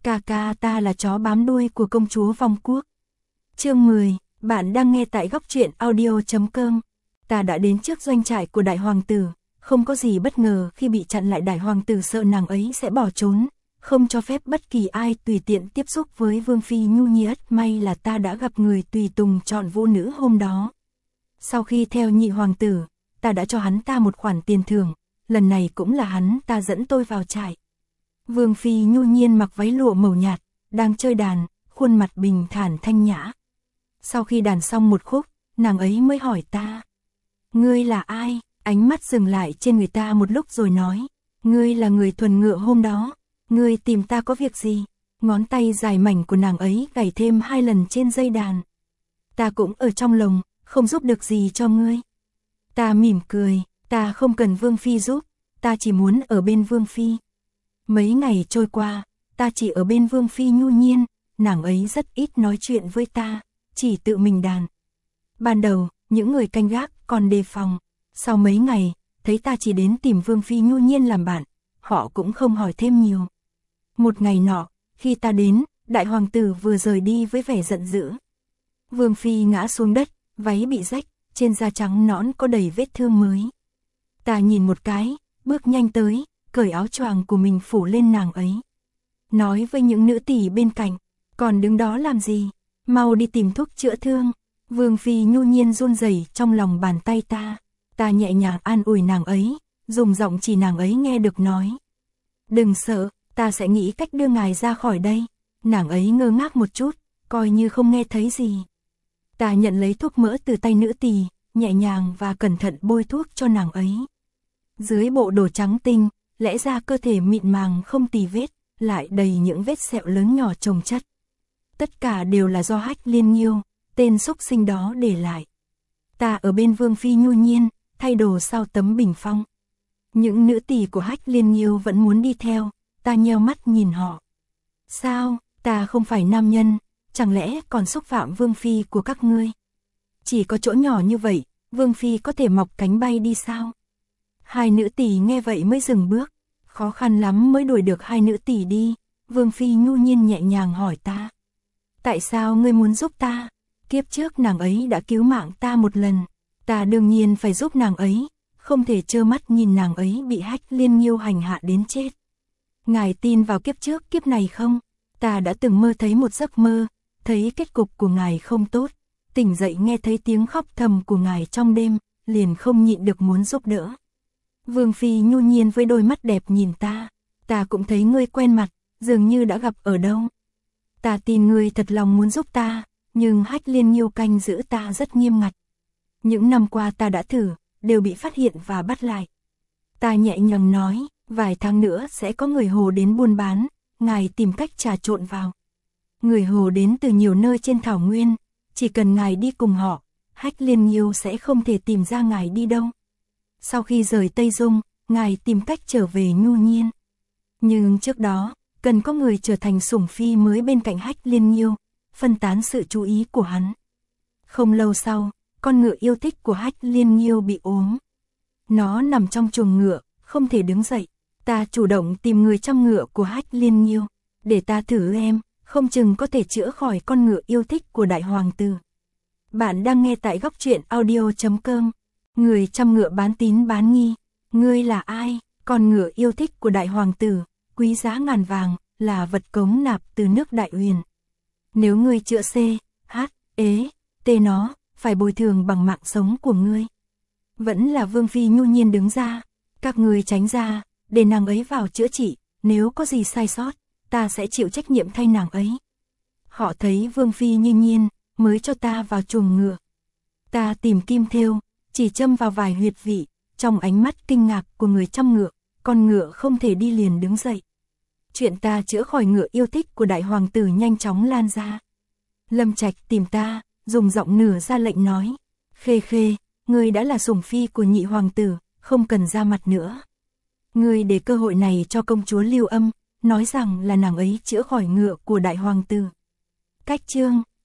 Ca ca, ta là chó bám đuôi của công chúa Vong Quốc. Chương 10, bạn đang nghe tại góc truyện audio.com. Ta đã đến trước doanh trại của đại hoàng tử, không có gì bất ngờ khi bị chặn lại. Đại hoàng tử sợ nàng ấy sẽ bỏ trốn, không cho phép bất kỳ ai tùy tiện tiếp xúc với Vương Phi Nhu Nhi. May là ta đã gặp người tùy tùng chọn vũ nữ hôm đó. Sau khi theo nhị hoàng tử, ta đã cho hắn ta một khoản tiền thưởng, lần này cũng là hắn ta dẫn tôi vào trại. Vương Phi Nhu Nhiên mặc váy lụa màu nhạt, đang chơi đàn, khuôn mặt bình thản thanh nhã. Sau khi đàn xong một khúc, nàng ấy mới hỏi ta: "Ngươi là ai?" Ánh mắt dừng lại trên người ta một lúc rồi nói: "Ngươi là người thuần ngựa hôm đó, ngươi tìm ta có việc gì?" Ngón tay dài mảnh của nàng ấy gảy thêm 2 lần trên dây đàn. "Ta cũng ở trong lồng, không giúp được gì cho ngươi." Ta mỉm cười: "Ta không cần Vương Phi giúp, ta chỉ muốn ở bên Vương Phi." Mấy ngày trôi qua, ta chỉ ở bên Vương Phi Nhu Nhiên, nàng ấy rất ít nói chuyện với ta, chỉ tự mình đàn. Ban đầu, những người canh gác còn đề phòng, sau mấy ngày, thấy ta chỉ đến tìm Vương Phi Nhu Nhiên làm bạn, họ cũng không hỏi thêm nhiều. Một ngày nọ, khi ta đến, đại hoàng tử vừa rời đi với vẻ giận dữ. Vương Phi ngã xuống đất, váy bị rách, trên da trắng nõn có đầy vết thương mới. Ta nhìn một cái, bước nhanh tới, cởi áo choàng của mình phủ lên nàng ấy. Nói với những nữ tỳ bên cạnh: "Còn đứng đó làm gì? Mau đi tìm thuốc chữa thương." Vương Phi Nhu Nhiên run rẩy trong lòng bàn tay ta. Ta nhẹ nhàng an ủi nàng ấy, dùng giọng chỉ nàng ấy nghe được nói: "Đừng sợ, ta sẽ nghĩ cách đưa ngài ra khỏi đây." Nàng ấy ngơ ngác một chút, coi như không nghe thấy gì. Ta nhận lấy thuốc mỡ từ tay nữ tỳ, nhẹ nhàng và cẩn thận bôi thuốc cho nàng ấy. Dưới bộ đồ trắng tinh, lẽ ra cơ thể mịn màng không tì vết, lại đầy những vết sẹo lớn nhỏ chồng chất. Tất cả đều là do Hách Liên Nhiêu, tên xúc sinh đó để lại. Ta ở bên Vương Phi Nhu Nhiên, thay đồ sau tấm bình phong. Những nữ tỳ của Hách Liên Nhiêu vẫn muốn đi theo, ta nheo mắt nhìn họ. "Sao, ta không phải nam nhân, chẳng lẽ còn xúc phạm Vương Phi của các ngươi? Chỉ có chỗ nhỏ như vậy, Vương Phi có thể mọc cánh bay đi sao?" Hai nữ tỳ nghe vậy mới dừng bước, khó khăn lắm mới đuổi được hai nữ tỳ đi. Vương Phi Nhu Nhiên nhẹ nhàng hỏi ta: "Tại sao ngươi muốn giúp ta? Kiếp trước nàng ấy đã cứu mạng ta một lần, ta đương nhiên phải giúp nàng ấy, không thể trơ mắt nhìn nàng ấy bị Hách Liên Nhiêu hành hạ đến chết." "Ngài tin vào kiếp trước kiếp này không? Ta đã từng mơ thấy một giấc mơ, thấy kết cục của ngài không tốt, tỉnh dậy nghe thấy tiếng khóc thầm của ngài trong đêm, liền không nhịn được muốn giúp đỡ." Vương Phi Nhu Nhiên với đôi mắt đẹp nhìn ta: "Ta cũng thấy ngươi quen mặt, dường như đã gặp ở đâu." "Ta tin ngươi thật lòng muốn giúp ta, nhưng Hách Liên Nhiêu canh giữ ta rất nghiêm ngặt. Những năm qua ta đã thử, đều bị phát hiện và bắt lại." Ta nhẹ nhàng nói: "Vài tháng nữa sẽ có người Hồ đến buôn bán, ngài tìm cách trà trộn vào. Người Hồ đến từ nhiều nơi trên thảo nguyên, chỉ cần ngài đi cùng họ, Hách Liên Nhiêu sẽ không thể tìm ra ngài đi đâu. Sau khi rời Tây Dung, ngài tìm cách trở về Nhu Nhiên. Nhưng trước đó, cần có người trở thành sủng phi mới bên cạnh Hách Liên Nhiêu, phân tán sự chú ý của hắn." Không lâu sau, con ngựa yêu thích của Hách Liên Nhiêu bị ốm. Nó nằm trong chuồng ngựa, không thể đứng dậy. Ta chủ động tìm người chăm ngựa của Hách Liên Nhiêu, để ta thử em, không chừng có thể chữa khỏi con ngựa yêu thích của đại hoàng tử. Bạn đang nghe tại góc truyện audio.com. Người chăm ngựa bán tín bán nghi. "Ngươi là ai?" "Con ngựa yêu thích của đại hoàng tử, quý giá ngàn vàng, là vật cống nạp từ nước Đại Uyển. Nếu ngươi chữa C, H, ế, T nó, phải bồi thường bằng mạng sống của ngươi." Vẫn là Vương Phi Nhu Nhiên đứng ra: "Các ngươi tránh ra, để nàng ấy vào chữa trị, nếu có gì sai sót, ta sẽ chịu trách nhiệm thay nàng ấy." Họ thấy Vương Phi Nhu Nhiên, mới cho ta vào chuồng ngựa. Ta tìm kim thêu, chỉ châm vào vài huyệt vị, trong ánh mắt kinh ngạc của người chăm ngựa, con ngựa không thể đi liền đứng dậy. Chuyện ta chữa khỏi ngựa yêu thích của đại hoàng tử nhanh chóng lan ra. Lâm Trạch tìm ta, dùng giọng nửa ra lệnh nói: "Khê Khê, ngươi đã là sủng phi của nhị hoàng tử, không cần ra mặt nữa. Ngươi để cơ hội này cho công chúa Lưu Âm, nói rằng là nàng ấy chữa khỏi ngựa của đại hoàng tử." Cách chương